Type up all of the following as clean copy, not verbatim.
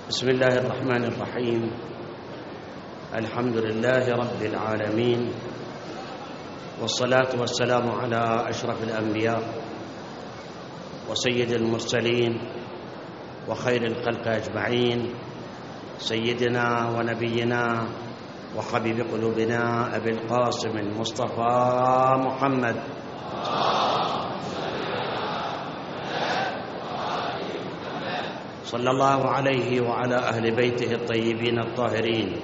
بسم الله الرحمن الرحيم. الحمد لله رب العالمين، والصلاة والسلام على أشرف الأنبياء وسيد المرسلين وخير الخلق أجمعين، سيدنا ونبينا وحبيب قلوبنا أبي القاسم المصطفى محمد صلى الله عليه وعلى أهل بيته الطيبين الطاهرين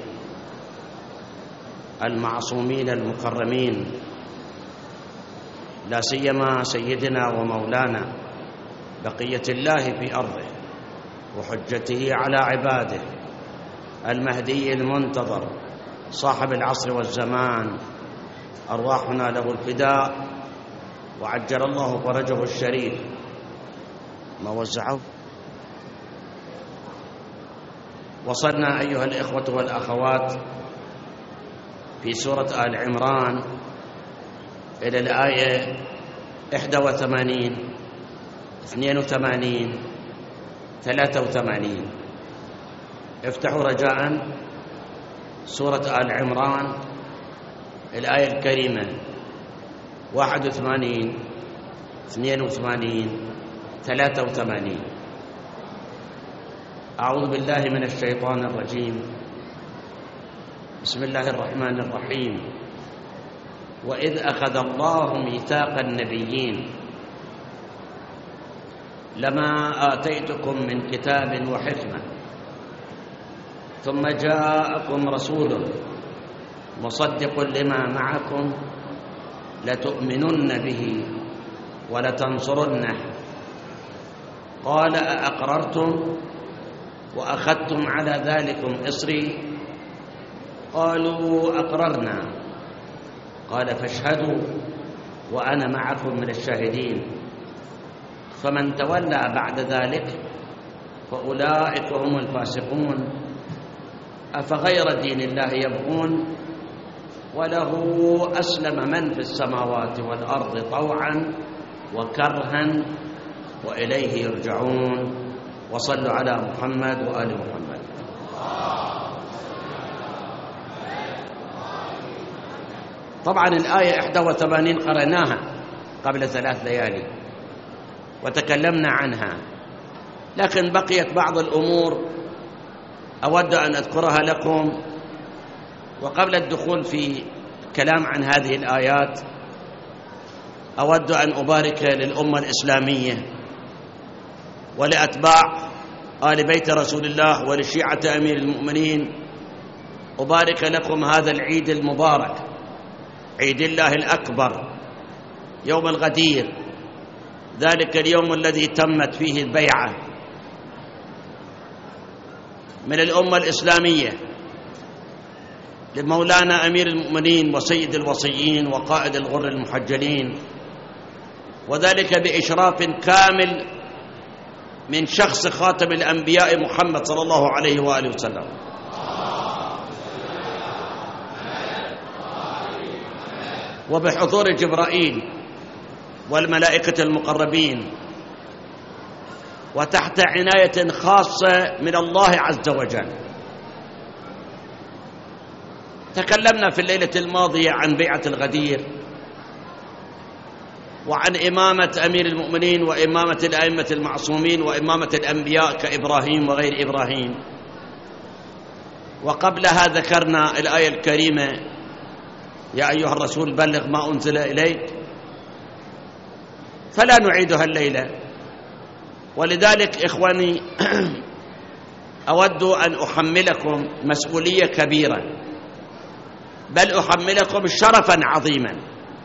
المعصومين المكرمين، لا سيما سيدنا ومولانا بقية الله في أرضه وحجته على عباده المهدي المنتظر صاحب العصر والزمان، أرواحنا له الفداء وعجل الله فرجه الشريف. ما وزعوا؟ وصلنا أيها الإخوة والأخوات في سورة آل عمران إلى الآية 81 82 83. افتحوا رجاء سورة آل عمران الآية الكريمة 81 82 83. أعوذ بالله من الشيطان الرجيم. بسم الله الرحمن الرحيم. وإذ أخذ الله ميثاق النبيين لما آتيتكم من كتاب وحكمة ثم جاءكم رسول مصدق لما معكم لتؤمنن به ولتنصرنه قال أأقررتم وأخذتم على ذلكم إصري قالوا أقررنا قال فاشهدوا وأنا معكم من الشاهدين فمن تولى بعد ذلك فأولئك هم الفاسقون أفغير دين الله يبغون وله أسلم من في السماوات والأرض طوعا وكرها وإليه يرجعون. وصلوا على محمد وآل محمد. طبعا الآية 81 قرأناها قبل 3 ليالي وتكلمنا عنها، لكن بقيت بعض الأمور أود أن أذكرها لكم. وقبل الدخول في الكلام عن هذه الآيات أود أن أبارك للأمة الإسلامية ولأتباع آل بيت رسول الله ولشيعة أمير المؤمنين، أبارك لكم هذا العيد المبارك، عيد الله الأكبر، يوم الغدير، ذلك اليوم الذي تمت فيه البيعة من الأمة الإسلامية لمولانا أمير المؤمنين وسيد الوصيين وقائد الغر المحجلين، وذلك بإشراف كامل من شخص خاتم الأنبياء محمد صلى الله عليه وآله وسلم. وبحضور جبرائيل والملائكة المقربين، وتحت عناية خاصة من الله عز وجل. تكلمنا في الليلة الماضية عن بيعة الغدير وعن إمامة أمير المؤمنين وإمامة الأئمة المعصومين وإمامة الأنبياء كإبراهيم وغير إبراهيم. وقبلها ذكرنا الآية الكريمة يا أيها الرسول بلغ ما أنزل إليك، فلا نعيدها الليلة. ولذلك إخواني أود أن أحملكم مسؤولية كبيرة، بل أحملكم شرفا عظيما،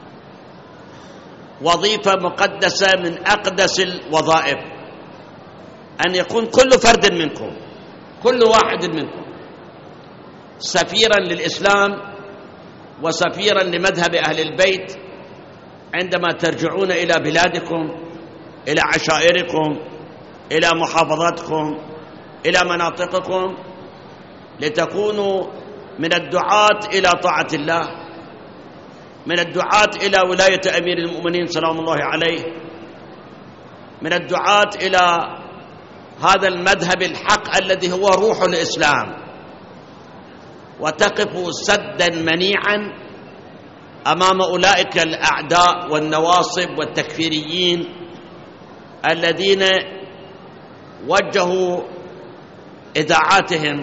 وظيفة مقدسة من أقدس الوظائف، أن يكون كل فرد منكم، كل واحد منكم سفيرا للإسلام وسفيرا لمذهب أهل البيت عندما ترجعون إلى بلادكم، إلى عشائركم، إلى محافظاتكم، إلى مناطقكم، لتكونوا من الدعاة إلى طاعة الله، من الدعاة إلى ولاية أمير المؤمنين سلام الله عليه، من الدعاة إلى هذا المذهب الحق الذي هو روح الإسلام، وتقف سدا منيعا أمام أولئك الأعداء والنواصب والتكفيريين الذين وجهوا إذاعاتهم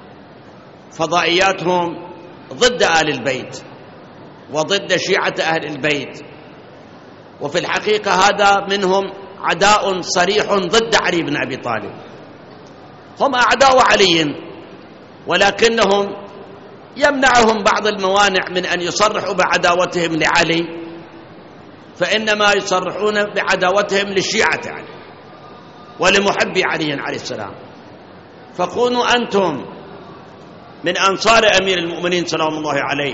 فضائياتهم ضد آل البيت وضد شيعة أهل البيت، وفي الحقيقة هذا منهم عداء صريح ضد علي بن أبي طالب. هم أعداء علي، ولكنهم يمنعهم بعض الموانع من أن يصرحوا بعداوتهم لعلي، فإنما يصرحون بعداوتهم للشيعة علي ولمحبي علي عليه السلام. فكونوا أنتم من أنصار أمير المؤمنين سلام الله عليه،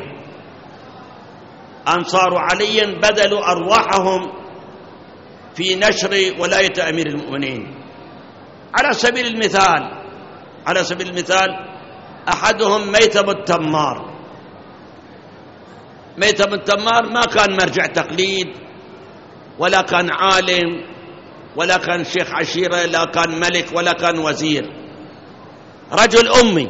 أنصار علي بذلوا أرواحهم في نشر ولاية أمير المؤمنين. على سبيل المثال أحدهم ميثم التمار. ميثم التمار ما كان مرجع تقليد، ولا كان عالم، ولا كان شيخ عشيرة، لا كان ملك، ولا كان وزير، رجل أمي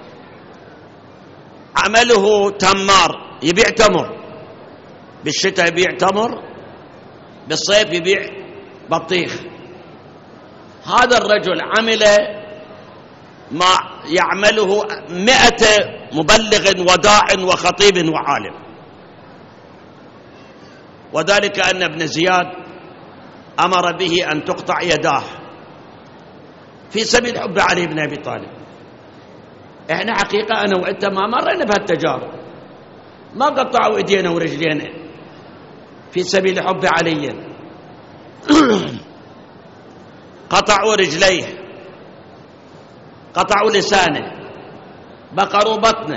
عمله تمار، يبيع تمر، بالشتاء يبيع تمر، بالصيف يبيع بطيخ. هذا الرجل عمل ما يعمله 100 مبلغ وداع وخطيب وعالم، وذلك أن ابن زياد أمر به أن تقطع يداه في سبيل حب علي بن أبي طالب. إحنا حقيقة أنا وأنت ما مرينا بهالتجارب، ما قطعوا إيدينا ورجلينا في سبيل حب علي، قطعوا رجليه، قطعوا لسانه، بقروا بطنه.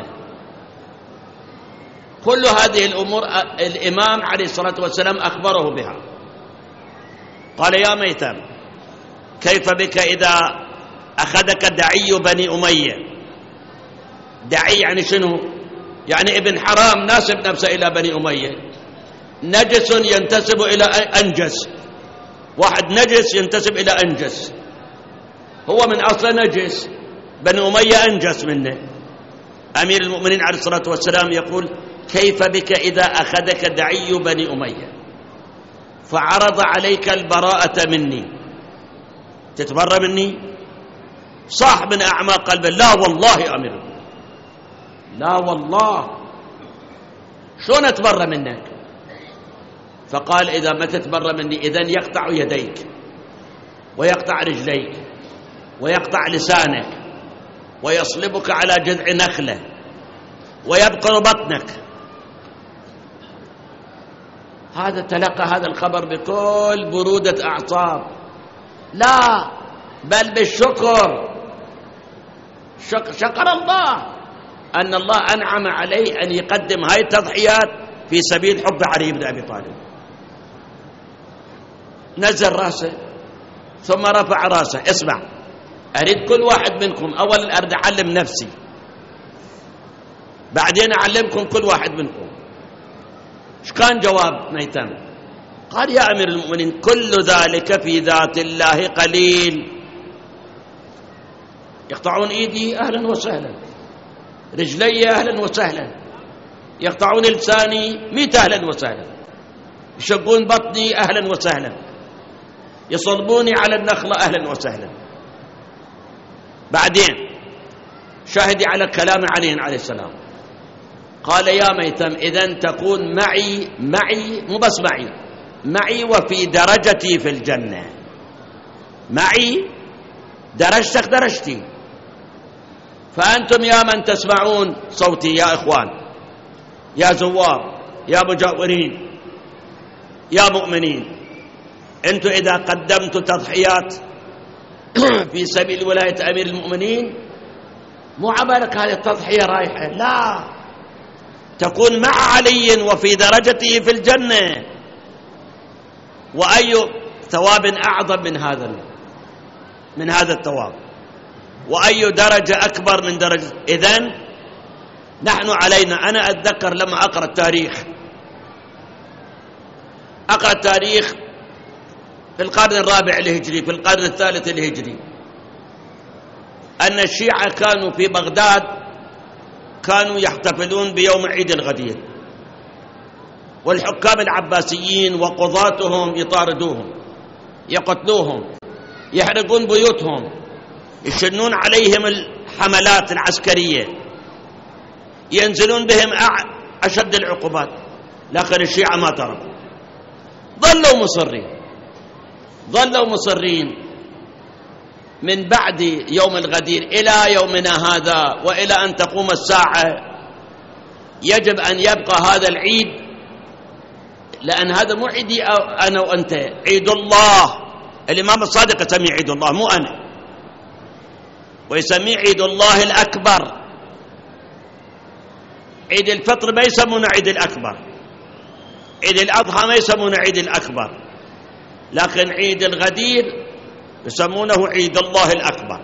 كل هذه الأمور الإمام عليه الصلاة والسلام أخبره بها. قال: يا ميثم، كيف بك إذا أخذك دعي بني أمية؟ دعي يعني شنو؟ يعني ابن حرام ناسب نفسه إلى بني أمية، نجس ينتسب إلى أنجس، واحد نجس ينتسب إلى أنجس، هو من أصل نجس، بني أمية أنجس منه. أمير المؤمنين عليه الصلاة والسلام يقول: كيف بك إذا أخذك دعي بني أمية فعرض عليك البراءة مني، تتبرى مني؟ صاح من أعماق قلبه: لا والله أمير المؤمنين، لا والله، شلون أتبرى منك؟ فقال: إذا ما تتبرى مني إذن يقطع يديك ويقطع رجليك ويقطع لسانك ويصلبك على جذع نخلة ويبقر بطنك. هذا تلقى هذا الخبر بكل برودة أعصاب، لا بل بالشكر، شكر الله أن الله أنعم عليه أن يقدم هاي التضحيات في سبيل حب علي بن أبي طالب. نزل رأسه ثم رفع رأسه. اسمع، أريد كل واحد منكم، أولا أريد أعلم نفسي، بعدين أعلمكم كل واحد منكم. ايش كان جواب ميثم؟ قال: يا أمير المؤمنين، كل ذلك في ذات الله قليل. يقطعون إيدي أهلا وسهلا، رجلي أهلا وسهلا، يقطعون لساني 100 أهلا وسهلا، يشقون بطني أهلا وسهلا، يصلبوني على النخلة أهلا وسهلا. بعدين شاهدي على كلام علي عليه السلام. قال: يا ميثم، إذن تكون معي مو بس معي وفي درجتي في الجنة. معي درجتك درجتي، فأنتم يا من تسمعون صوتي يا إخوان، يا زوار، يا مجاورين، يا مؤمنين، أنتم إذا قدمتوا تضحيات في سبيل ولاية أمير المؤمنين، مو عبالك هذه التضحية رايحة، لا، تكون مع علي وفي درجته في الجنة. وأي ثواب أعظم من هذا الثواب، وأي درجة أكبر من درجة. إذن نحن علينا، أنا أتذكر لما أقرأ التاريخ في القرن الرابع الهجري، في القرن الثالث الهجري، أن الشيعة كانوا في بغداد كانوا يحتفلون بيوم عيد الغدير، والحكام العباسيين وقضاتهم يطاردوهم، يقتلوهم، يحرقون بيوتهم، يشنون عليهم الحملات العسكرية، ينزلون بهم أشد العقوبات. لكن الشيعة ما تركوا، ظلوا مصرين من بعد يوم الغدير إلى يومنا هذا وإلى أن تقوم الساعة. يجب أن يبقى هذا العيد، لأن هذا مو عيدي أنا وأنت، عيد الله. الإمام الصادق يسميه عيد الله، مو أنا، ويسميه عيد الله الأكبر. عيد الفطر ما يسمونه عيد الأكبر، عيد الأضحى ما يسمونه عيد الأكبر، لكن عيد الغدير يسمونه عيد الله الأكبر.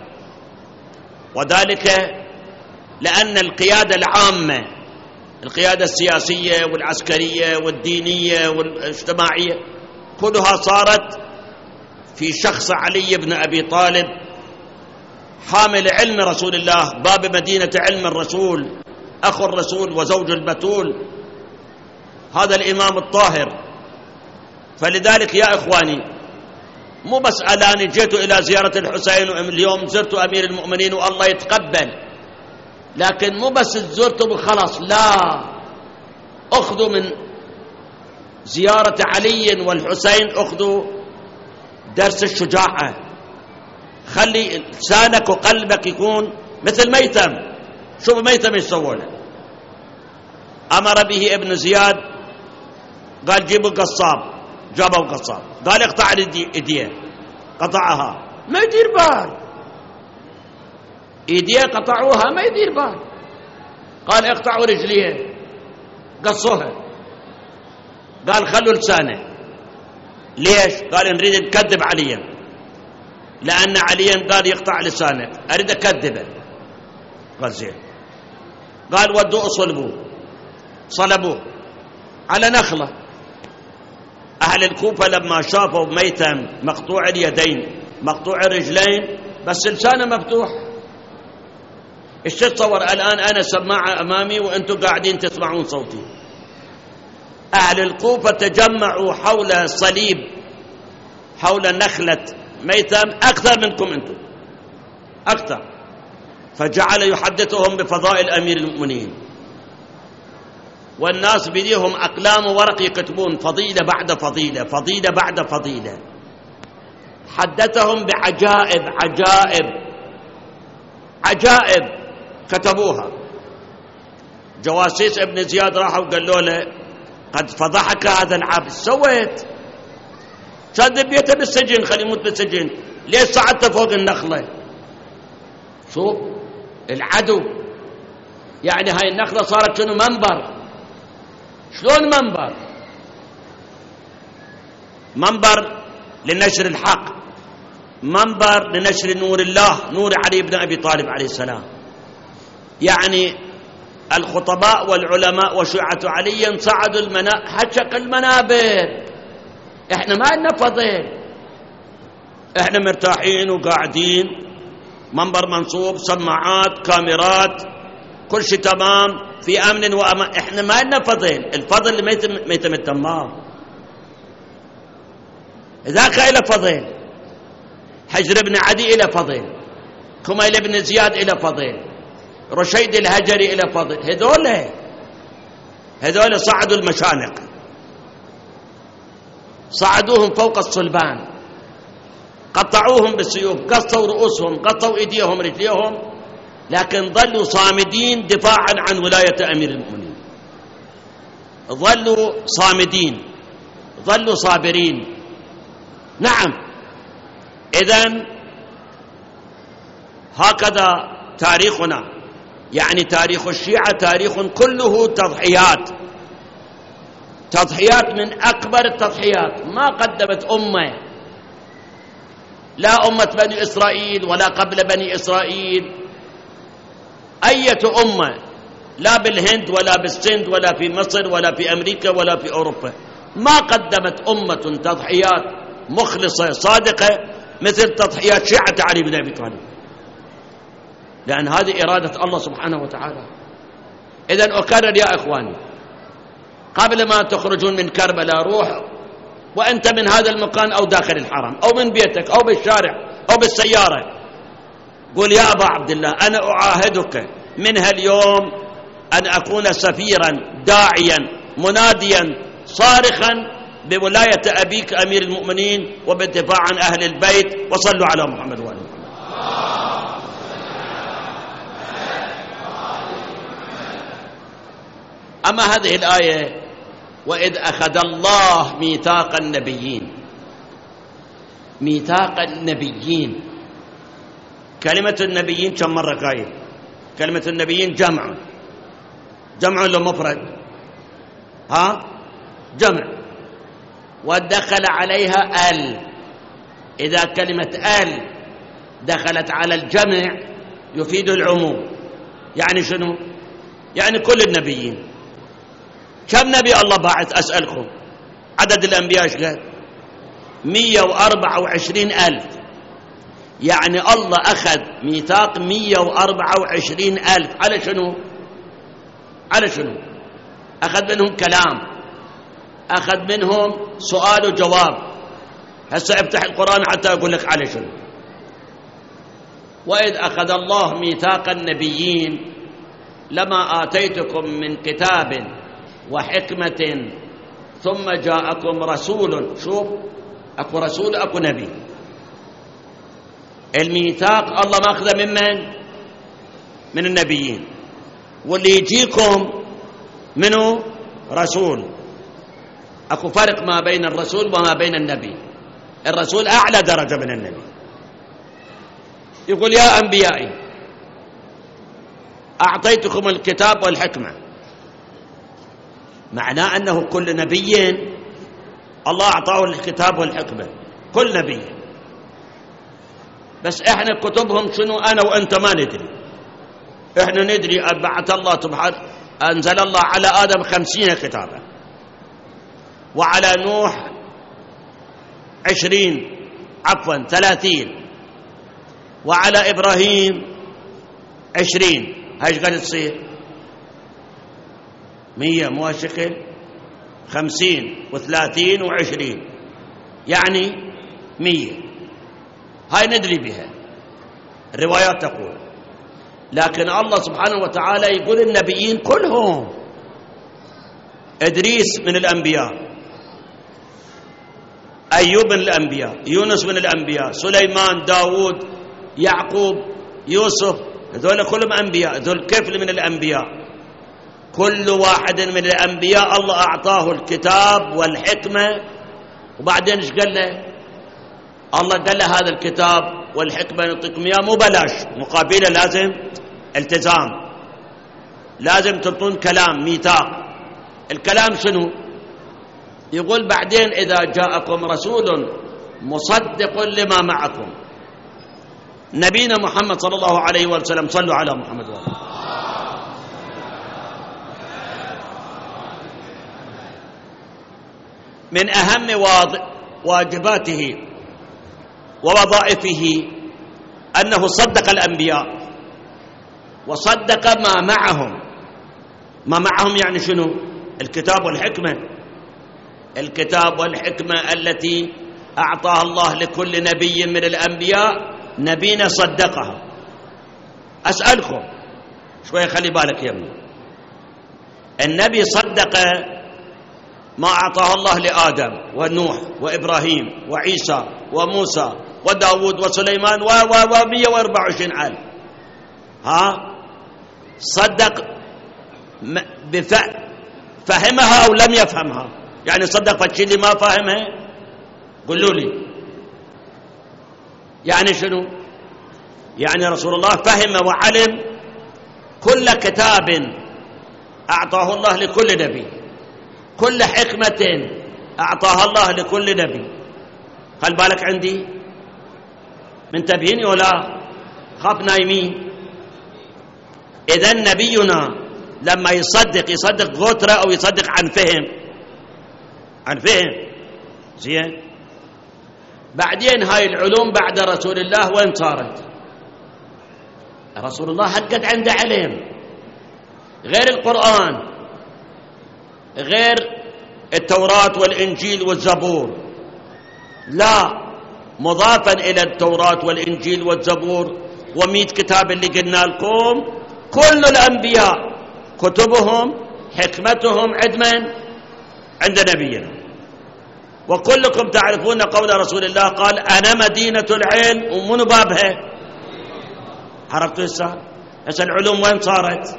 وذلك لأن القيادة العامة، القيادة السياسية والعسكرية والدينية والاجتماعية كلها صارت في شخص علي بن أبي طالب، حامل علم رسول الله، باب مدينة علم الرسول، أخو الرسول وزوج البتول، هذا الإمام الطاهر. فلذلك يا إخواني، مو بس أنا جئت إلى زيارة الحسين اليوم زرت أمير المؤمنين والله يتقبل، لكن مو بس زرته بخلاص، لا، أخذوا من زيارة علي والحسين أخذوا درس الشجاعة. خلي لسانك وقلبك يكون مثل ميتم. شوف ميتم ايش سوى له. أمر به ابن زياد، قال جيبوا قصاب، جابوا قصاب، قال اقطع ايديه، قطعها، ما يدير بال، ايديه قطعوها ما يدير بال. قال اقطعوا رجليه، قصوها. قال خلوا لسانه. ليش؟ قال نريد نكذب عليا، لأن عليا قال يقطع لسانك، أريد أكذبه. قال زين. قال ودوا صلبوه على نخلة. أهل الكوفة لما شافوا ميتا مقطوع اليدين مقطوع الرجلين بس لسانه مفتوح، ايش تتصور الآن أنا سماعة أمامي وأنتم قاعدين تسمعون صوتي؟ أهل الكوفة تجمعوا حول صليب، حول نخلة ميتم أكثر منكم أنتم، أكثر. فجعل يحدثهم بفضائل أمير المؤمنين، والناس بيديهم أقلام وورق يكتبون فضيلة بعد فضيلة، فضيلة بعد فضيلة. حدثهم بعجائب عجائب عجائب كتبوها. جواسيس ابن زياد راحوا قالوا له قد فضحك هذا العبد، سويت كان بيته بالسجن، خليه يموت بالسجن، ليش صعدت فوق النخلة؟ شوف العدو، يعني هاي النخلة صارت شنو؟ منبر. شلون منبر؟ منبر لنشر الحق، منبر لنشر نور الله، نور علي بن أبي طالب عليه السلام. يعني الخطباء والعلماء وشيعة علي صعدوا حشق المنابر. احنا ما لنا فضل، احنا مرتاحين وقاعدين، منبر منصوب، سماعات، كاميرات، كل شيء تمام، في امن وامان. احنا ما لنا فضل، الفضل ميتم التمام. ذاك إلى فضل، حجر بن عدي إلى فضل، كميل بن زياد إلى فضل، رشيد الهجري إلى فضل. هذول صعدوا المشانق، صعدوهم فوق الصلبان، قطعوهم بالسيوف، قطعوا رؤوسهم، قطعوا ايديهم رجليهم، لكن ظلوا صامدين دفاعا عن ولاية أمير المؤمنين. ظلوا صامدين، ظلوا صابرين. نعم، إذن هكذا تاريخنا، يعني تاريخ الشيعة تاريخ كله تضحيات، تضحيات من أكبر التضحيات. ما قدمت أمة، لا أمة بني إسرائيل ولا قبل بني إسرائيل، أية أمة، لا بالهند ولا بالسند ولا في مصر ولا في أمريكا ولا في أوروبا، ما قدمت أمة تضحيات مخلصة صادقة مثل تضحيات شيعة علي بن أبي طالب. لأن هذه إرادة الله سبحانه وتعالى. إذن أكرر يا إخواني، قبل ما تخرجون من كربلاء روح وأنت من هذا المكان أو داخل الحرم أو من بيتك أو بالشارع أو بالسيارة، قل يا أبا عبد الله أنا أعاهدك من هاليوم أن أكون سفيرا داعيا مناديا صارخا بولاية أبيك أمير المؤمنين وبالدفاع عن أهل البيت، وصلوا على محمد وآل محمد. أما هذه الآية وإذ أخذ الله ميثاق النبيين، ميثاق النبيين، كلمة النبيين كم مرة قايل؟ كلمة النبيين جمع ولا مفرد؟ جمع، ودخل عليها ال. إذا كلمة ال دخلت على الجمع يفيد العموم. يعني شنو؟ يعني كل النبيين. كم نبي الله باعث أسألكم؟ عدد الأنبياء ايش قال؟ 124,000. يعني الله أخذ ميثاق 124,000 على شنو؟ على شنو؟ أخذ منهم كلام، أخذ منهم سؤال وجواب. هسه افتح القرآن حتى أقول لك على شنو. وإذ أخذ الله ميثاق النبيين لما آتيتكم من كتاب وحكمة ثم جاءكم رسول. شوف، أكو رسول أكو نبي. الميثاق الله ماخذه من النبيين، واللي يجيكم منه رسول. أكو فرق ما بين الرسول وما بين النبي. الرسول أعلى درجة من النبي. يقول يا أنبيائي أعطيتكم الكتاب والحكمة، معناه أنه كل نبي الله أعطاه الكتاب والحكمة، كل نبي. بس إحنا كتبهم شنو؟ أنا وأنت ما ندري. إحنا ندري بعث الله سبحانه، أنزل الله على آدم 50 كتابا، وعلى نوح 30، وعلى إبراهيم 20. هايش قد تصير 100 مو هالشكل، 50 و30 و20 يعني 100. هاي ندري بها، الروايات تقول. لكن الله سبحانه وتعالى يقول النبيين كلهم. إدريس من الأنبياء، أيوب من الأنبياء، يونس من الأنبياء، سليمان، داود، يعقوب، يوسف، هذول كلهم أنبياء. ذو الكفل من الأنبياء. كل واحد من الأنبياء الله أعطاه الكتاب والحكمة. وبعدين ايش قال له الله؟ قال له هذا الكتاب والحكمة نعطيكم إياه مو بلاش، مقابله لازم التزام، لازم تعطون كلام، ميثاق. الكلام شنو؟ يقول بعدين إذا جاءكم رسول مصدق لما معكم. نبينا محمد صلى الله عليه وسلم، صلوا على محمد وآله. من أهم واجباته ووظائفه أنه صدق الأنبياء وصدق ما معهم. ما معهم يعني شنو؟ الكتاب والحكمة. الكتاب والحكمة التي أعطاها الله لكل نبي من الأنبياء، نبينا صدقها. أسألكم شوية، خلي بالك يا ابني. النبي صدق ما أعطاه الله لآدم ونوح وإبراهيم وعيسى وموسى وداود وسليمان و124 ألف. صدق فهمها أو لم يفهمها؟ يعني صدق فالشيء اللي ما فاهمها؟ قولوا لي يعني شنو؟ يعني رسول الله فهم وعلم كل كتاب أعطاه الله لكل نبي، كل حكمة أعطاها الله لكل نبي. خل بالك عندي، منتبهين ولا خاف نايمين؟ إذن نبينا لما يصدق غترة أو يصدق عن فهم زين. بعدين هاي العلوم بعد رسول الله وين صارت؟ رسول الله هالقد عنده علم، غير القرآن، غير التوراة والإنجيل والزبور، لا، مضافا إلى التوراة والإنجيل والزبور و100 كتاب اللي قلنا لكم، كل الأنبياء كتبهم حكمتهم عند نبينا. وكلكم تعرفون قول رسول الله قال أنا مدينة العلم، ومن بابها؟ عرفتوا هسه العلوم وين صارت؟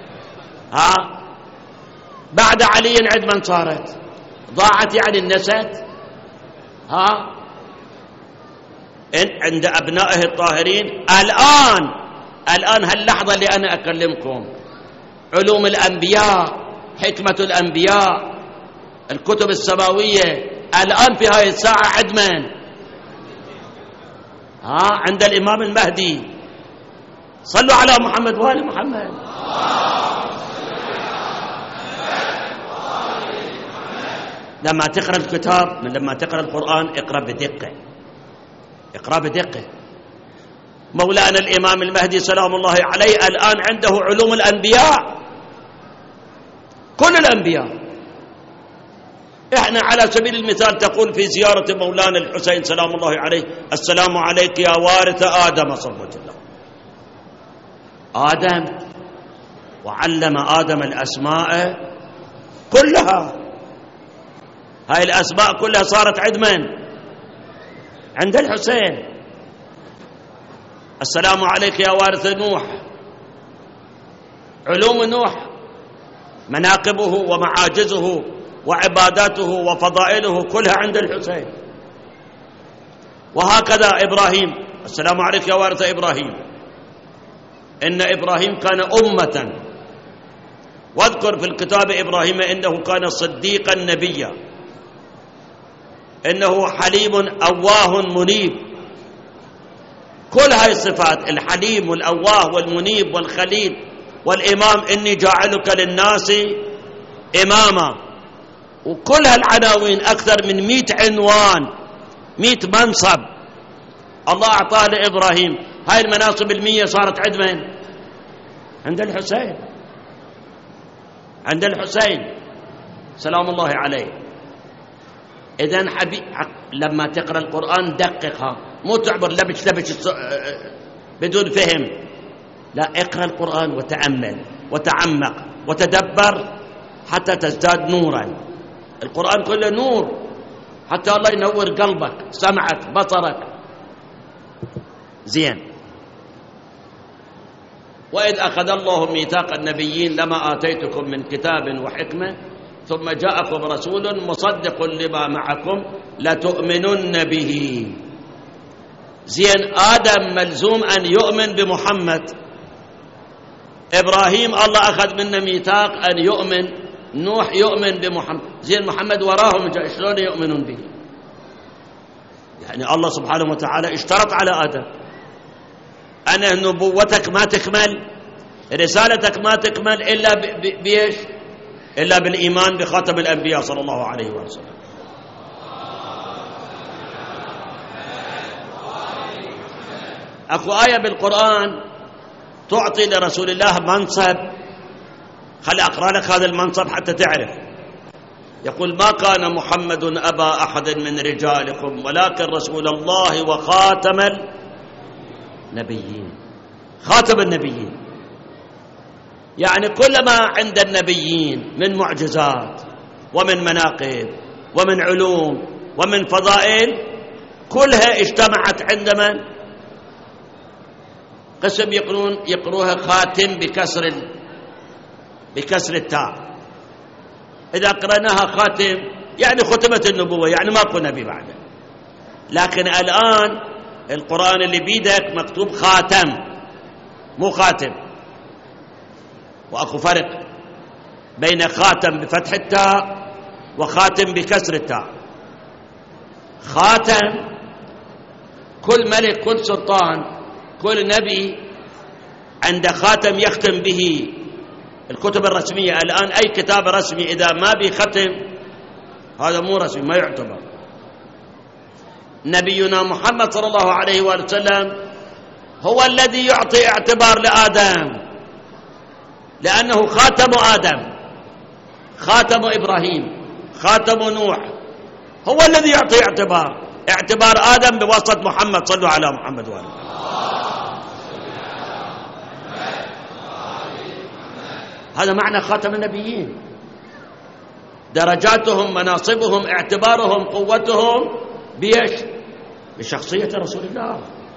بعد علي عند من صارت؟ ضاعت يعني النست؟ عند أبنائه الطاهرين. الآن هاللحظة اللي أنا أكلمكم علوم الأنبياء، حكمة الأنبياء، الكتب السماوية، الآن في هاي الساعة عند من؟ عند الإمام المهدي. صلوا على محمد وآل محمد. لما تقرأ الكتاب، لما تقرأ القرآن، اقرأ بدقة. مولانا الإمام المهدي سلام الله عليه الآن عنده علوم الأنبياء، كل الأنبياء. احنا على سبيل المثال تقول في زيارة مولانا الحسين سلام الله عليه السلام عليك يا وارث آدم صلوة الله. آدم، وعلم آدم الأسماء كلها. هاي الأسماء كلها صارت عند من؟ عند الحسين. السلام عليك يا وارث نوح، علوم نوح، مناقبه ومعاجزه وعباداته وفضائله كلها عند الحسين. وهكذا إبراهيم، السلام عليك يا وارث إبراهيم، إن إبراهيم كان أمة، واذكر في الكتاب إبراهيم إنه كان صديقا نبيا، إنه حليم أواه منيب. كل هاي الصفات، الحليم والأواه والمنيب والخليل والإمام، إني جاعلك للناس إماما، وكل هالعناوين أكثر من 100 عنوان، 100 منصب الله أعطاه لإبراهيم. هاي المناصب 100 صارت عند من؟ عند الحسين، عند الحسين سلام الله عليه. إذن لما تقرأ القرآن دققها، مو تعبر لبش بدون فهم، لا، اقرأ القرآن وتأمل وتعمق وتدبر حتى تزداد نورا. القرآن كله نور، حتى الله ينور قلبك، سمعك، بصرك. زين. وإذ أخذ الله ميثاق النبيين لما آتيتكم من كتاب وحكمة ثم جاءكم رسول مصدق لما معكم لتؤمنن به. زين، آدم ملزوم أن يؤمن بمحمد، إبراهيم الله أخذ منه ميثاق أن يؤمن، نوح يؤمن بمحمد. زين، محمد وراهم شلون يؤمنون به؟ يعني الله سبحانه وتعالى اشترط على آدم أن نبوتك ما تكمل، رسالتك ما تكمل إلا بإيش؟ إلا بالإيمان بخاتم الأنبياء صلى الله عليه وسلم. أكو آية بالقرآن تعطي لرسول الله منصب، خل أقرأ لك هذا المنصب حتى تعرف. يقول ما كان محمد أبا أحد من رجالكم ولكن رسول الله وخاتم النبيين. خاتم النبيين يعني كل ما عند النبيين من معجزات ومن مناقب ومن علوم ومن فضائل كلها اجتمعت عند من؟ قسم يقروها خاتم بكسر التاء. إذا قرأناها خاتم يعني ختمت النبوة، يعني ماكو نبي بعده. لكن الآن القرآن اللي بيدك مكتوب خاتم مو خاتم، وأكو فرق بين خاتم بفتح التاء وخاتم بكسر التاء. خاتم كل ملك، كل سلطان، كل نبي عنده خاتم يختم به الكتب الرسمية. الآن أي كتاب رسمي إذا ما بختم هذا مو رسمي، ما يعتبر. نبينا محمد صلى الله عليه وسلم هو الذي يعطي اعتبار لآدم، لأنه خاتم آدم، خاتم إبراهيم، خاتم نوح، هو الذي يعطي اعتبار آدم بواسطة محمد. صلوا على محمد وآله. هذا معنى خاتم النبيين، درجاتهم، مناصبهم، اعتبارهم، قوتهم بيش؟ بشخصية رسول الله.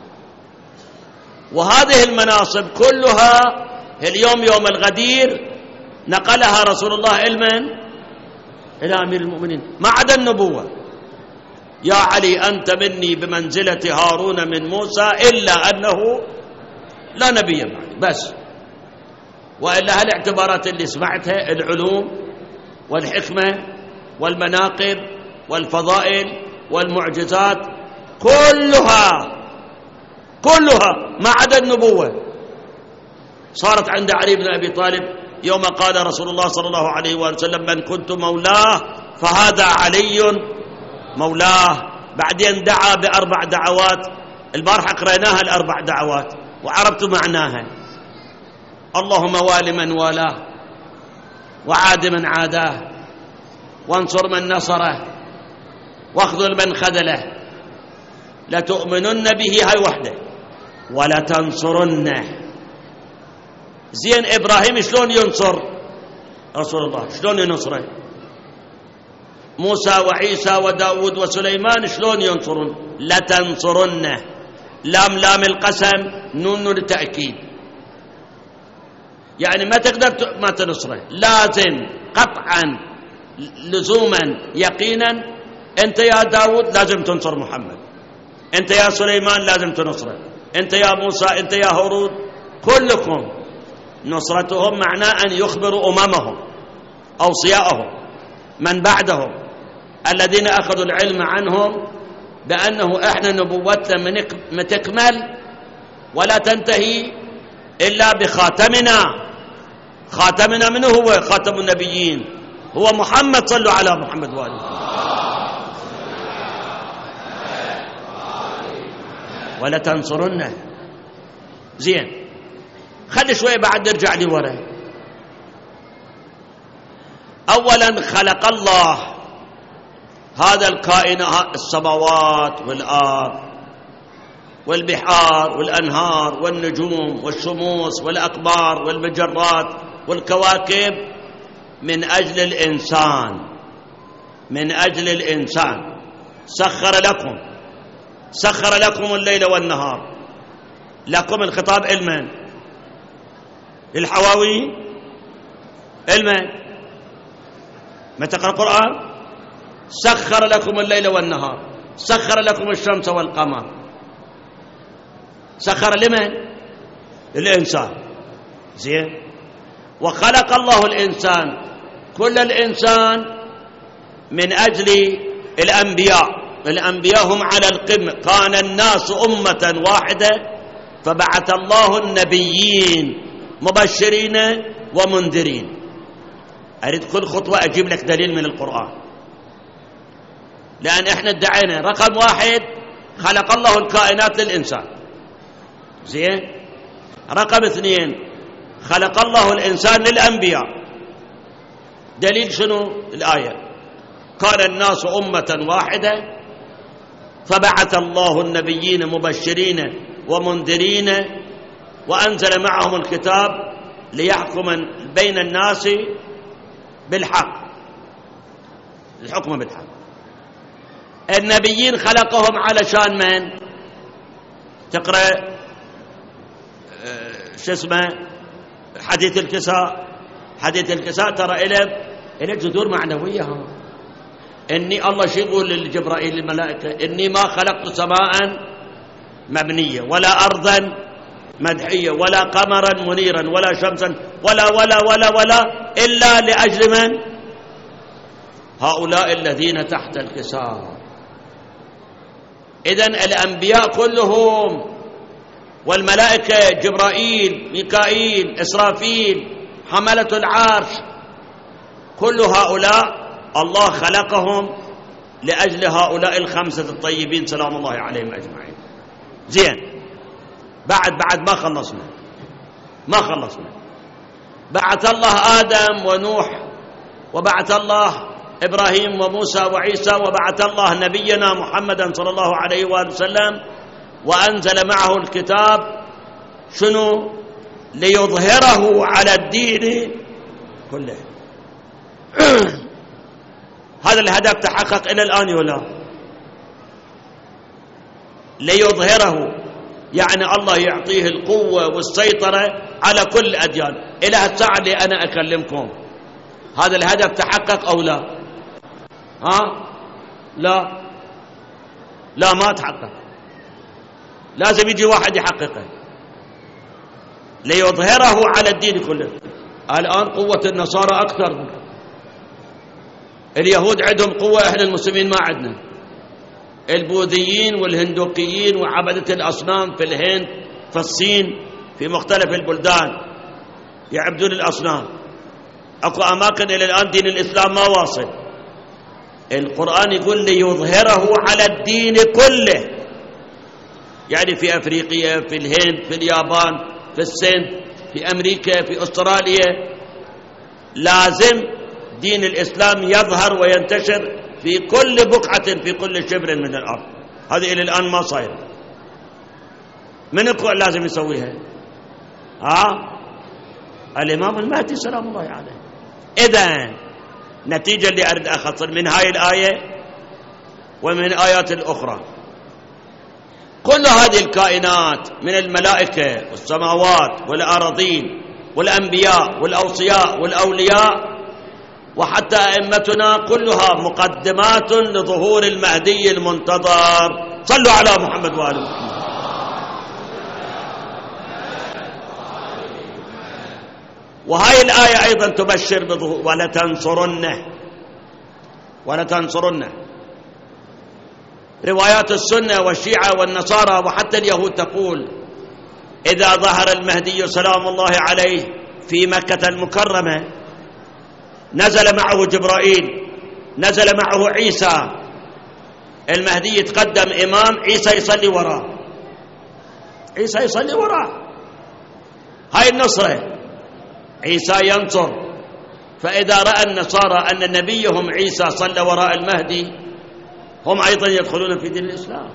وهذه المناصب كلها اليوم يوم الغدير نقلها رسول الله إلى أمير المؤمنين، ما عدا النبوة. يا علي أنت مني بمنزلة هارون من موسى إلا أنه لا نبي بعد، بس. وإلا هالاعتبارات اللي سمعتها، العلوم والحكمة والمناقب والفضائل والمعجزات كلها ما عدا النبوة صارت عند علي بن أبي طالب يوم قال رسول الله صلى الله عليه وسلم: من كنت مولاه فهذا علي مولاه. بعدين دعا بأربع دعوات، البارحة قرأناها الأربع دعوات وعرفت معناها: اللهم وال من والاه، وعاد من عاداه، وانصر من نصره، واخذل من خذله، لتؤمنن به، هاي وحده، ولا تنصرنه. زين إبراهيم شلون ينصر رسول الله؟ شلون ينصره؟ موسى وعيسى وداود وسليمان شلون ينصرون؟ لتنصرنه، لام القسم، نون التأكيد، يعني ما تقدر ما تنصره، لازم قطعا لزوما يقينا. انت يا داود لازم تنصر محمد، انت يا سليمان لازم تنصره، انت يا موسى، انت يا هارون، كلكم. نصرتهم معناه أن يخبروا أممهم، أوصياءهم، من بعدهم الذين أخذوا العلم عنهم بأنه إحنا نبوتنا ما تكمل ولا تنتهي إلا بخاتمنا. خاتمنا منه هو خاتم النبيين، هو محمد. صلوا على محمد وآله. ولا تنصرنه. زين، خلي شوية بعد نرجع لي ورا. أولا خلق الله هذا الكائنات، السماوات والأرض والبحار والأنهار والنجوم والشموس والأقمار والمجرات والكواكب من أجل الإنسان، من أجل الإنسان. سخر لكم الليل والنهار. لكم الخطاب المن؟ الحواوي المن؟ ما تقرأ القرآن؟ سخر لكم الليل والنهار، سخر لكم الشمس والقمر. سخر لمن؟ الإنسان. زين. وخلق الله الإنسان، كل الإنسان من أجل الأنبياء هم على القمة. كان الناس أمة واحدة فبعث الله النبيين مبشرين ومنذرين. أريد كل خطوة أجيب لك دليل من القرآن، لأن إحنا ادعينا رقم واحد خلق الله الكائنات للإنسان. زين. رقم اثنين خلق الله الإنسان للأنبياء. دليل شنو؟ الآية: كان الناس أمة واحدة فبعث الله النبيين مبشرين ومنذرين وأنزل معهم الكتاب ليحكم بين الناس بالحق، الحكم بالحق. النبيين خلقهم علشان من؟ تقرأ حديث الكساء ترى إلى جذور معنوية. إني الله شو يقول لجبرائيل الملائكة: إني ما خلقت سماء مبنية ولا أرضا مدحية ولا قمرا منيرا ولا شمسا ولا إلا لأجل من؟ هؤلاء الذين تحت الكساء. إذن الأنبياء كلهم والملائكة، جبرائيل، ميكائيل، إسرافيل، حملة العرش، كل هؤلاء الله خلقهم لأجل هؤلاء الخمسة الطيبين سلام الله عليهم أجمعين. زين. بعد ما خلصنا. بعث الله آدم ونوح، وبعث الله إبراهيم وموسى وعيسى، وبعث الله نبينا محمدا صلى الله عليه وآله وسلم، وأنزل معه الكتاب. شنو؟ ليظهره على الدين كله. هذا الهدف تحقق إلى الآن ولا؟ ليظهره يعني الله يعطيه القوة والسيطرة على كل الأديان. إلى الساعة اللي أنا أكلمكم هذا الهدف تحقق أو لا؟ لا ما تحقق. لازم يجي واحد يحققه. ليظهره على الدين كله. الآن قوة النصارى أكثر. اليهود عندهم قوة، إحنا المسلمين ما عندنا. البوذيين والهندوكيين وعبدة الأصنام في الهند، في الصين، في مختلف البلدان يعبدون الأصنام. أكو أماكن إلى الآن دين الإسلام ما واصل. القرآن يقول ليظهره على الدين كله، يعني في أفريقيا، في الهند، في اليابان، في السند، في أمريكا، في أستراليا، لازم دين الإسلام يظهر وينتشر في كل بقعة، في كل شبر من الأرض. هذه إلى الآن ما صاير. من يقول لازم يسويها؟ الإمام المهدي سلام الله عليه. إذن نتيجة اللي أريد أختصر من هاي الآية ومن آيات الأخرى، كل هذه الكائنات من الملائكة والسماوات والأراضين والأنبياء والأوصياء والأولياء وحتى أئمتنا كلها مقدمات لظهور المهدي المنتظر. صلوا على محمد وآل محمد. وهاي الآية أيضا تبشر بظهور ولتنصرنه. روايات السنة والشيعة والنصارى وحتى اليهود تقول إذا ظهر المهدي سلام الله عليه في مكة المكرمة نزل معه جبرائيل، نزل معه عيسى، المهدي يتقدم إمام، عيسى يصلي وراه. هاي النصرة، عيسى ينصر. فإذا رأى النصارى أن نبيهم عيسى صلى وراء المهدي هم أيضا يدخلون في دين الإسلام.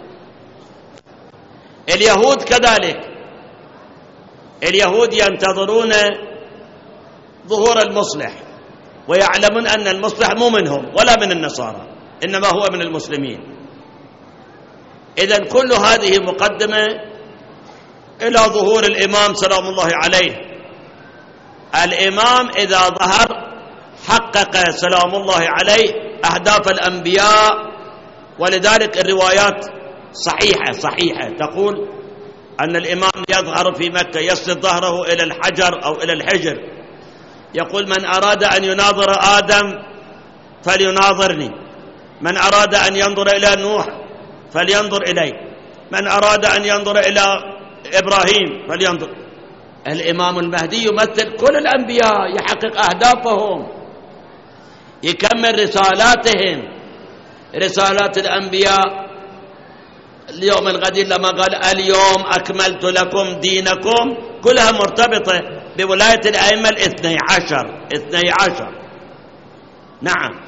اليهود كذلك، اليهود ينتظرون ظهور المصلح، ويعلمون أن المصلح مو منهم ولا من النصارى، إنما هو من المسلمين. إذن كل هذه مقدمة إلى ظهور الإمام سلام الله عليه. الإمام إذا ظهر حقق سلام الله عليه أهداف الأنبياء. ولذلك الروايات صحيحة تقول أن الإمام يظهر في مكة يسند ظهره إلى الحجر أو إلى الحجر، يقول من أراد أن يناظر آدم فليناظرني، من أراد أن ينظر إلى نوح فلينظر إلي، من أراد أن ينظر إلى إبراهيم فلينظر. الإمام المهدي يمثل كل الأنبياء، يحقق أهدافهم، يكمل رسالاتهم. رسالات الأنبياء اليوم الغدير لما قال اليوم أكملت لكم دينكم كلها مرتبطة بولاية الأئمة الاثني عشر. نعم.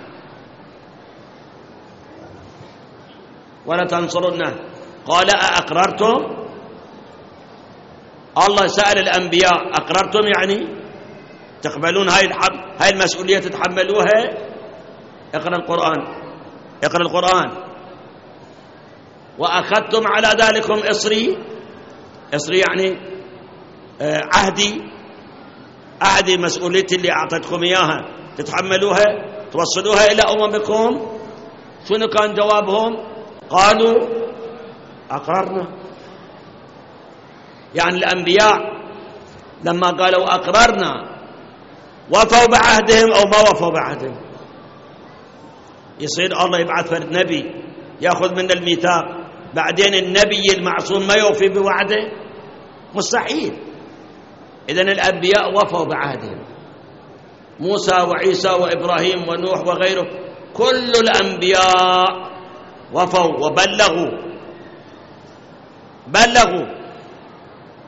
ولا تنصرنه قال أأقررتم؟ الله سأل الأنبياء أقررتم يعني تقبلون هاي المسؤولية تتحملوها؟ اقرأ القرآن. وأخذتم على ذلكم إصري يعني عهدي مسؤوليتي اللي أعطتكم إياها تتحملوها توصلوها إلى أممكم. شنو كان جوابهم؟ قالوا أقررنا. يعني الأنبياء لما قالوا أقررنا وفوا بعهدهم أو ما وفوا بعهدهم؟ يصير الله يبعث فرد نبي يأخذ من الميثاق بعدين النبي المعصوم ما يوفي بوعده؟ مستحيل. إذن الأنبياء وفوا بعهدهم، موسى وعيسى وإبراهيم ونوح وغيره، كل الأنبياء وفوا وبلغوا.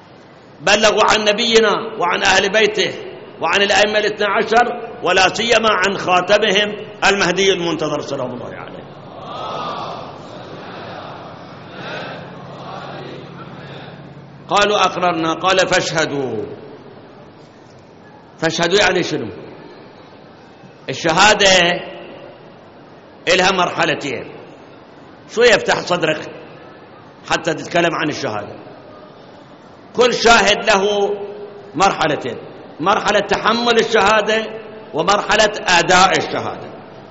بلغوا عن نبينا وعن أهل بيته وعن الأئمة الاثنى عشر، ولا سيما عن خاتمهم المهدي المنتظر سلام الله عليه. قالوا أقررنا. قال فاشهدوا. فاشهدوا يعني شنو؟ الشهادة إلها مرحلتين. شوية يفتح صدرك حتى تتكلم عن الشهادة. كل شاهد له مرحلتين: مرحلة تحمل الشهادة ومرحلة أداء الشهادة.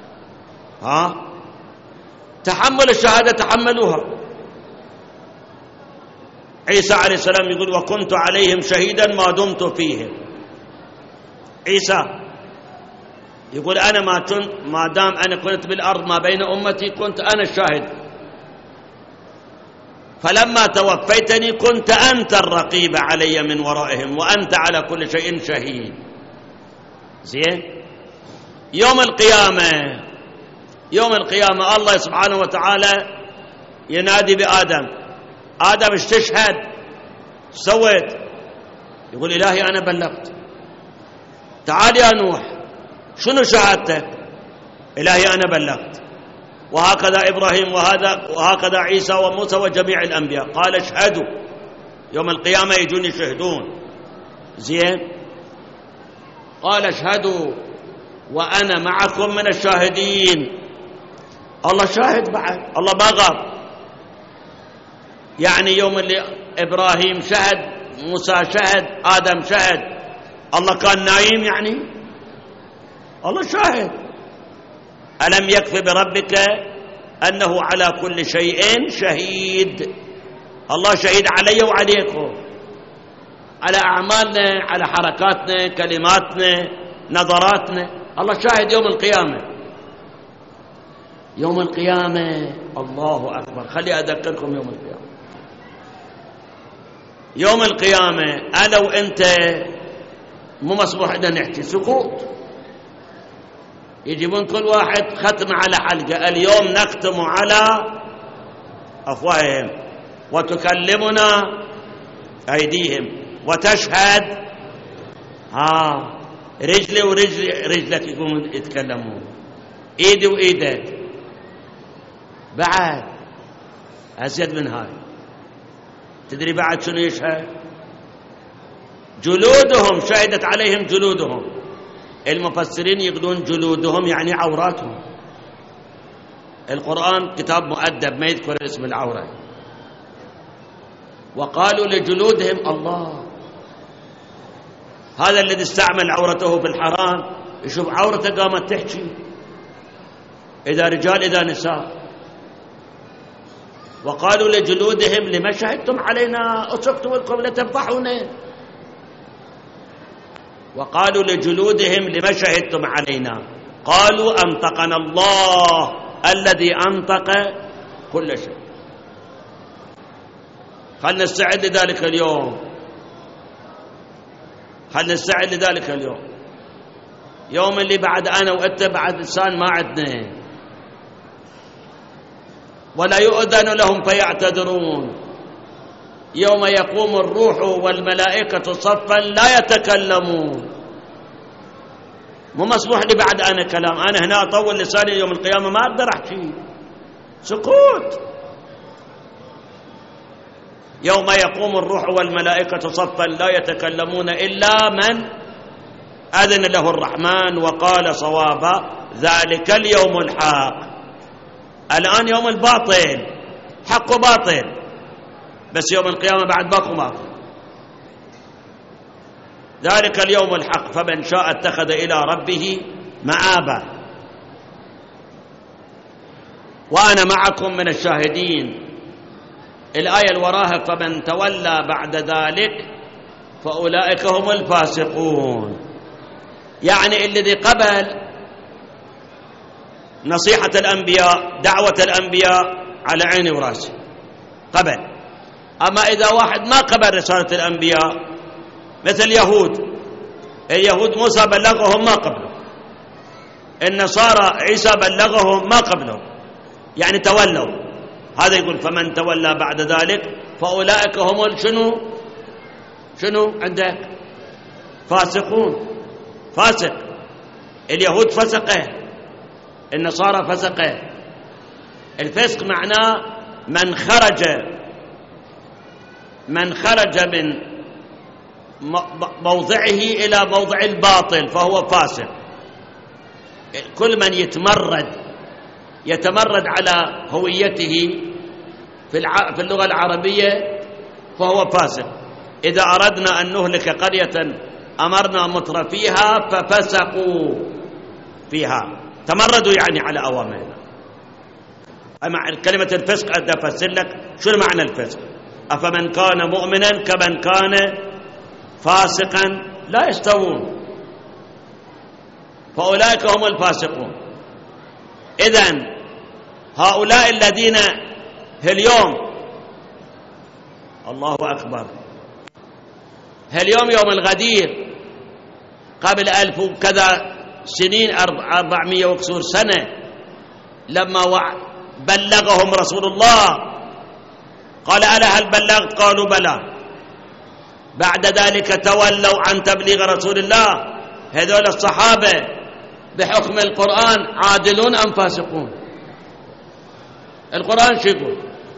تحمل الشهادة تحملوها. عيسى عليه السلام يقول: وكنت عليهم شهيدا ما دمت فيهم. عيسى يقول: أنا ما دام أنا كنت بالأرض ما بين أمتي كنت أنا الشاهد، فلما توفيتني كنت أنت الرقيب علي من ورائهم وأنت على كل شيء شهيد. زين. يوم القيامة الله سبحانه وتعالى ينادي بآدم: آدم ايش تشهد؟ سويت؟ يقول: إلهي أنا بلغت. تعال يا نوح شنو شهادتك؟ إلهي أنا بلغت. وهكذا إبراهيم وهكذا عيسى وموسى وجميع الأنبياء. قال: اشهدوا. يوم القيامة يجون يشهدون. زين. قال: اشهدوا وأنا معكم من الشاهدين. الله شاهد بعد، الله ما غاب. يعني يوم اللي إبراهيم شهد، موسى شهد، آدم شهد، الله كان نايم؟ يعني الله شاهد. ألم يكف بربك أنه على كل شيء شهيد. الله شهيد علي وعليكم، على أعمالنا، على حركاتنا، كلماتنا، نظراتنا. الله شاهد يوم القيامة. يوم القيامة الله أكبر. خلي أذكركم يوم القيامة. يوم القيامة أنا وأنت مو مسموح لنا نحكي، سكوت. يجيبون كل واحد ختم على حلقة: اليوم نختم على أفواههم وتكلمنا أيديهم وتشهد رجلي ورجلك يقومون يتكلمون، إيدي وإيدك. بعد أزيد من هاي. تدري بعد شنو يشهد؟ جلودهم، شهدت عليهم جلودهم. المفسرين يقولون جلودهم يعني عوراتهم. القرآن كتاب مؤدب ما يذكر اسم العورة. وقالوا لجلودهم الله. هذا الذي استعمل عورته في الحرام يشوف عورته قامت تحكي، إذا رجال إذا نساء. وقالوا لجلودهم لما شهدتم علينا أسكتم لكم لتفضحونا. وقالوا لجلودهم لما شهدتم علينا قالوا أنطقنا الله الذي أنطق كل شيء. خلنا نستعد لذلك اليوم. خلنا نستعد لذلك اليوم. يوم اللي بعد أنا وأنت بعد إنسان ما عدنا، ولا يؤذن لهم فيعتذرون. يوم يقوم الروح والملائكة صفا لا يتكلمون. مو مسموح لي بعد أنا كلام. أنا هنا أطول لساني يوم القيامة ما أقدر أحكي، سكوت. يوم يقوم الروح والملائكة صفا لا يتكلمون إلا من أذن له الرحمن وقال صوابا. ذلك اليوم الحق. الآن يوم الباطل، حق باطل، بس يوم القيامة بعد باكو باطل. ذلك اليوم الحق فمن شاء اتخذ إلى ربه مآبا. وأنا معكم من الشاهدين. الآية الوراها فمن تولى بعد ذلك فأولئك هم الفاسقون. يعني الذي قبل نصيحة الأنبياء، دعوة الأنبياء، على عيني وراسي قبل. أما إذا واحد ما قبل رسالة الأنبياء مثل اليهود موسى بلغهم ما قبله، النصارى عيسى بلغهم ما قبله، يعني تولوا. هذا يقول فمن تولى بعد ذلك فأولئك هم شنو؟ شنو عندك؟ فاسقون، فاسق. اليهود فسقه، النصارى فسقه. الفسق معناه من خرج من موضعه إلى موضع الباطل فهو فاسق. كل من يتمرد على هويته في اللغة العربية فهو فاسق. إذا أردنا أن نهلك قرية أمرنا مترفيها ففسقوا فيها، تمردوا يعني على أوامرنا. أما كلمة الفسق أدى أفسر لك شو معنى الفسق. أفمن كان مؤمنا كمن كان فاسقا لا يستوون، فأولئك هم الفاسقون. إذن هؤلاء الذين اليوم، الله أكبر، اليوم يوم الغدير قبل 1000 وكذا سنين، 400 وكسور سنة، لما بلغهم رسول الله قال ألا هل بلغت؟ قالوا بلى. بعد ذلك تولوا عن تبليغ رسول الله. هذول الصحابة بحكم القرآن عادلون أم فاسقون؟ القرآن شو يقول؟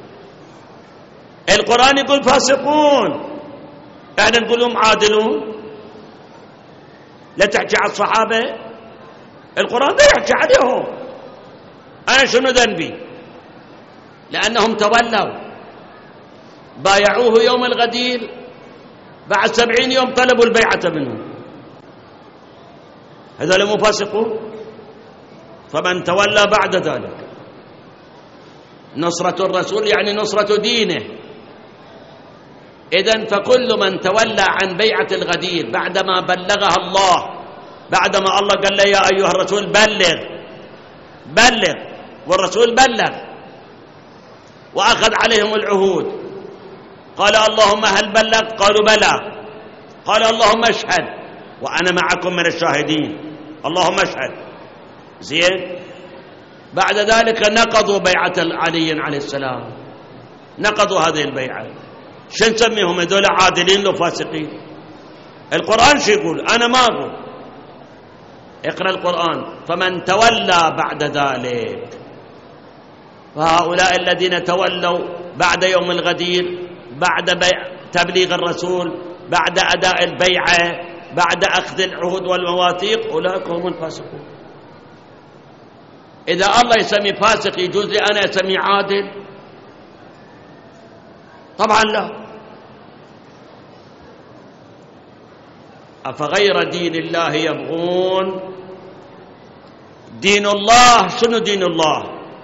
القرآن يقول فاسقون، احنا نقول لهم عادلون. لا تحكي على الصحابة، القرآن لا يحكي عليهم. أنا شنو ذنبي؟ لأنهم تولوا، بايعوه يوم الغدير، بعد 70 يوم طلبوا البيعة منهم. هذول مو فاسقون؟ فمن تولى بعد ذلك، نصرة الرسول يعني نصرة دينه. إذن فكل من تولى عن بيعة الغدير بعدما بلغها الله، بعدما الله قال له يا أيها الرسول بلغ، والرسول بلغ وأخذ عليهم العهود، قال اللهم هل بلغت؟ قالوا بلى. قال اللهم اشهد وأنا معكم من الشاهدين، اللهم اشهد. زين. بعد ذلك نقضوا بيعة علي عليه السلام، نقضوا هذه البيعة. شو نسميهم هذول؟ عادلين لو فاسقين؟ القرآن شو يقول؟ أنا ما أقول. اقرأ القرآن. فمن تولى بعد ذلك، فهؤلاء الذين تولوا بعد يوم الغدير، بعد تبليغ الرسول، بعد أداء البيعة، بعد أخذ العهود والمواثيق، أولئك هم الفاسقون. إذا الله يسمي فاسق يجوز لي أنا أسمي عادل؟ طبعا لا. أفغير دين الله يبغون؟ دين الله شنو دين الله؟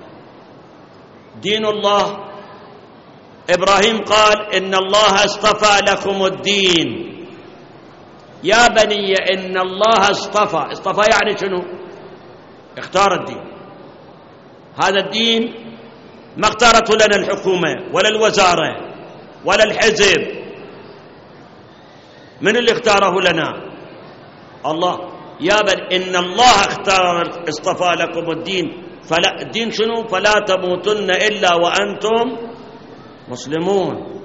دين الله إبراهيم قال إن الله اصطفى لكم الدين يا بني، إن الله اصطفى يعني شنو؟ اختار الدين. هذا الدين ما اختارته لنا الحكومة ولا الوزارة ولا الحزب. من اللي اختاره لنا؟ الله. يا بني إن الله اصطفى لكم الدين، فلا الدين شنو؟ فلا تموتن إلا وأنتم مسلمون.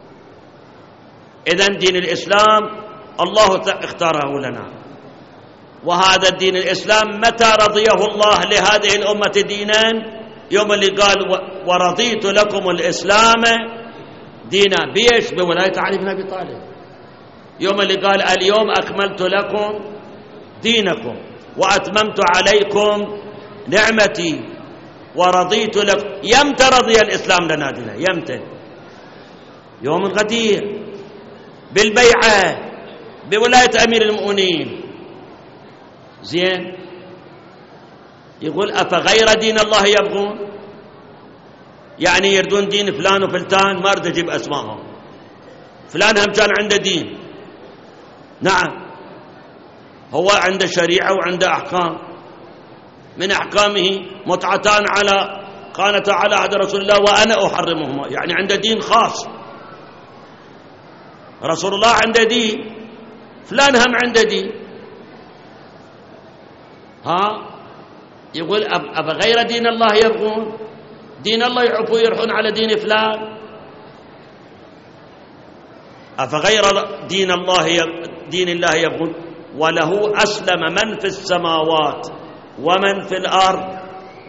إذن دين الإسلام الله اختاره لنا. وهذا الدين الإسلام متى رضيه الله لهذه الأمة دينا؟ يوم اللي قال ورضيت لكم الإسلام دينا. بيش؟ بولاية علي بن أبي طالب. يوم اللي قال اليوم أكملت لكم دينكم وأتممت عليكم نعمتي ورضيت لكم. يمتى رضي الإسلام لنا دينا؟ يمتى؟ يوم الغدير، بالبيعة، بولاية أمير المؤمنين. زين. يقول أفغير دين الله يبغون؟ يعني يردون دين فلان وفلتان، ما أريد أجيب أسمائهم. فلان هم كان عنده دين، نعم، هو عنده شريعة وعنده أحكام. من أحكامه متعتان كانتا على عهد رسول الله وأنا أحرمهما، يعني عنده دين خاص. رسول الله عنده دين، فلان هم عنده دين. يقول أفغير دين الله يبغون؟ دين الله يعفوا يرحون على دين فلان؟ أفغير دين الله يبغون وله أسلم من في السماوات ومن في الأرض،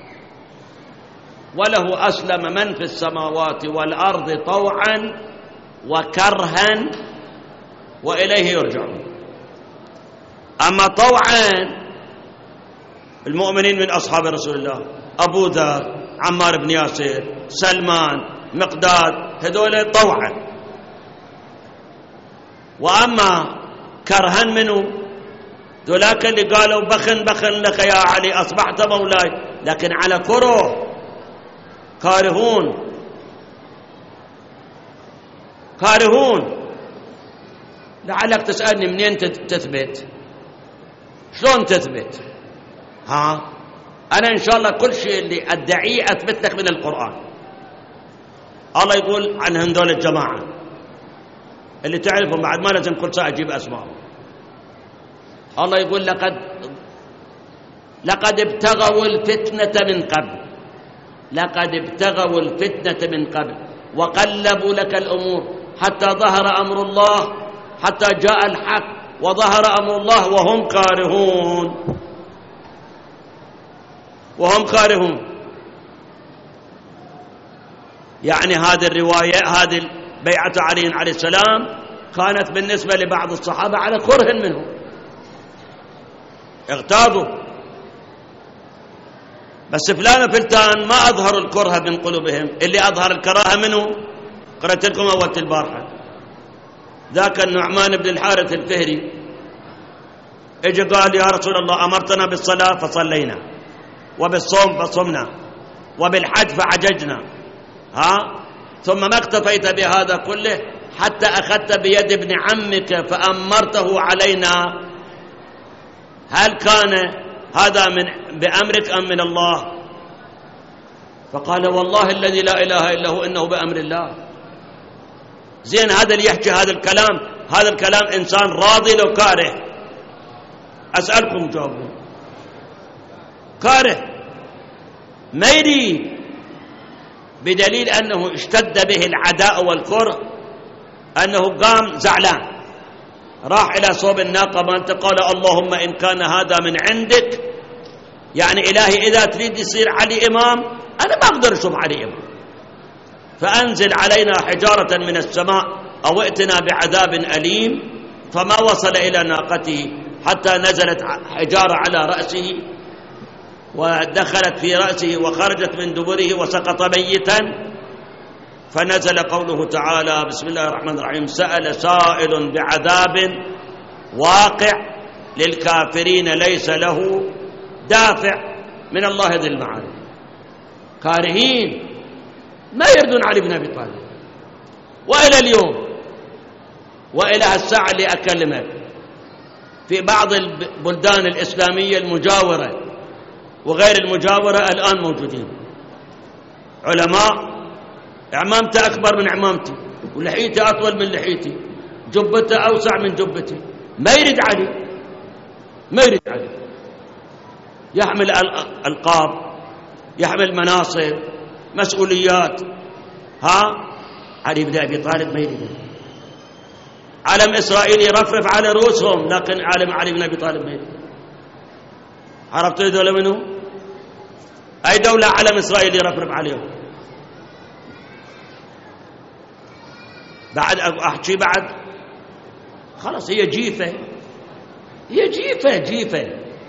وله أسلم من في السماوات والأرض طوعا وكرها وإليه يرجعون. أما طوعا المؤمنين من أصحاب رسول الله، أبو ذر، عمار بن ياسر، سلمان، مقداد، هذول طوعا. وأما كرها منه ذولاك اللي قالوا بخن بخن لك يا علي أصبحت مولاي، لكن على كره، كارهون. لعلك تسألني منين تثبت؟ شلون تثبت؟ أنا إن شاء الله كل شيء اللي أدعيه أثبت لك من القرآن. الله يقول عن هذول الجماعة اللي تعرفهم، بعد ما لازم كل ساعة أجيب أسمائهم. الله يقول لقد ابتغوا الفتنة من قبل، لقد ابتغوا الفتنة من قبل وقلبوا لك الأمور حتى ظهر أمر الله، حتى جاء الحق وظهر أمر الله وهم كارهون، وهم كارهون. يعني هذه الرواية، هذه بيعة علي عليه السلام كانت بالنسبة لبعض الصحابة على كره منهم، اغتاظوا. بس فلان وفلتان ما أظهروا الكره من قلوبهم، اللي أظهر الكراهة منه قرأت لكم أول البارحة، ذاك النعمان بن الحارث الفهري اجى قال يا رسول الله أمرتنا بالصلاة فصلينا، وبالصوم فصمنا، وبالحج فحججنا، ثم ما اكتفيت بهذا كله حتى أخذت بيد ابن عمك فأمرته علينا، هل كان هذا بأمرك أم من الله؟ فقال والله الذي لا إله إلا هو إنه بأمر الله. زين، هذا اللي يحكي هذا الكلام إنسان راضي لو كاره؟ أسألكم جاوبوا. كاره ما يريد، بدليل أنه اشتد به العداء والكره، أنه قام زعلان راح إلى صوب الناقة مالته قال اللهم إن كان هذا من عندك، يعني إلهي إذا تريد يصير علي إمام أنا ما أقدر أشوف علي إمام، فأنزل علينا حجارة من السماء أو ائتنا بعذاب أليم. فما وصل إلى ناقته حتى نزلت حجارة على رأسه ودخلت في رأسه وخرجت من دبره وسقط ميتا. فنزل قوله تعالى بسم الله الرحمن الرحيم سأل سائل بعذاب واقع للكافرين ليس له دافع من الله ذي المعارف. كارهين ما يردون علي بن أبي طالب، وإلى اليوم وإلى هالساعة اللي أكلمك في بعض البلدان الإسلامية المجاورة وغير المجاورة الآن موجودين علماء عمامته أكبر من عمامتي ولحيته أطول من لحيتي، جبته أوسع من جبتي، ما يريد علي، ما يريد علي، يحمل ألقاب، يحمل مناصب، مسؤوليات. علي بن أبي طالب ما يريد. علم إسرائيل يرفرف على رؤوسهم، لكن علي بن أبي طالب ما يريد. عرفتوا دولة منه؟ أي دولة علم إسرائيل يرفرف عليهم؟ بعد أحكي بعد خلاص، هي جيفة، هي جيفة.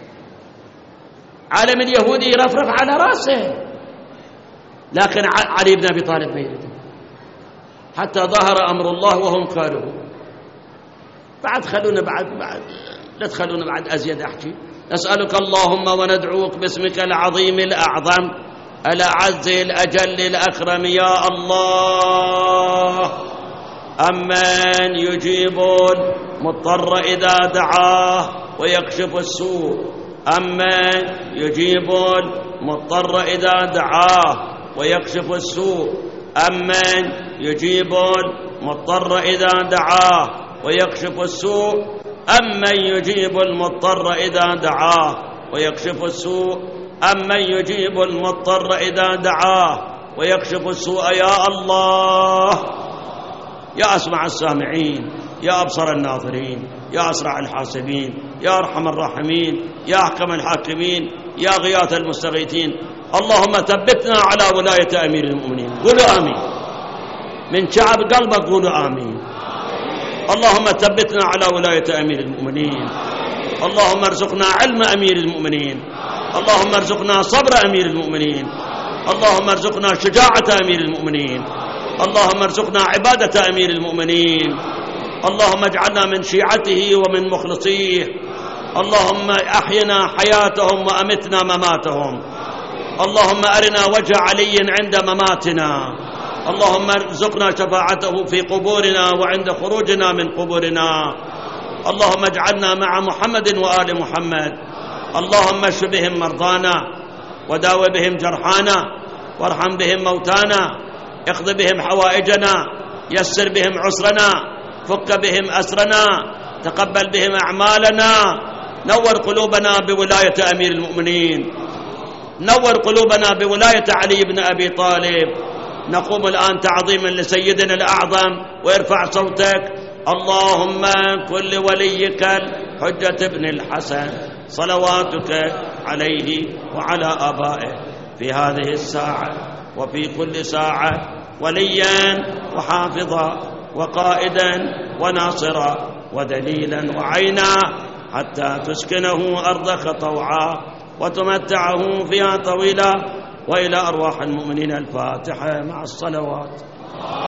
عالم اليهودي يرفرف على رأسه، لكن علي بن أبي طالب ما يريد، حتى ظهر أمر الله وهم كارهون. بعد خلونا بعد لا تخلونا بعد أزيد أحكي. نسألك اللهم وندعوك باسمك العظيم الأعظم الأعز الأجل الأكرم يا الله، أمن يجيب المضطر إذا دعاه ويكشف السوء، أمن يجيب المضطر إذا دعاه ويكشف السوء، أمن يجيب المضطر إذا دعاه ويكشف السوء، أمن يجيب المضطر إذا دعاه ويكشف السوء، أمن يجيب المضطر إذا دعاه ويكشف السوء. يا الله يا أسمع السامعين، يا أبصر الناظرين، يا أسرع الحاسبين، يا أرحم الراحمين، يا أحكم الحاكمين، يا غياث المستغيثين. اللهم ثبتنا على ولاية أمير المؤمنين. قولوا آمين من شعب قلبك، قولوا آمين. اللهم ثبتنا على ولاية أمير المؤمنين. اللهم ارزقنا علم أمير المؤمنين. اللهم ارزقنا صبر أمير المؤمنين. اللهم ارزقنا شجاعة أمير المؤمنين. اللهم ارزقنا عبادة أمير المؤمنين. اللهم اجعلنا من شيعته ومن مخلصيه. اللهم أحينا حياتهم وأمتنا مماتهم. اللهم أرنا وجه علي عند مماتنا. اللهم ارزقنا شفاعته في قبورنا وعند خروجنا من قبورنا. اللهم اجعلنا مع محمد وآل محمد. اللهم اشف بهم مرضانا، وداو بهم جرحانا، وارحم بهم موتانا، اقض بهم حوائجنا، يسر بهم عسرنا، فك بهم أسرنا، تقبل بهم أعمالنا. نور قلوبنا بولاية أمير المؤمنين، نور قلوبنا بولاية علي بن أبي طالب. نقوم الآن تعظيما لسيدنا الأعظم، وارفع صوتك. اللهم كن لوليك الحجة بن الحسن صلواتك عليه وعلى آبائه في هذه الساعة وفي كل ساعة وليا وحافظا وقائدا وناصرا ودليلا وعينا، حتى تسكنه أرضك طوعا وتمتعه فيها طويلا. وإلى أرواح المؤمنين الفاتحة مع الصلوات.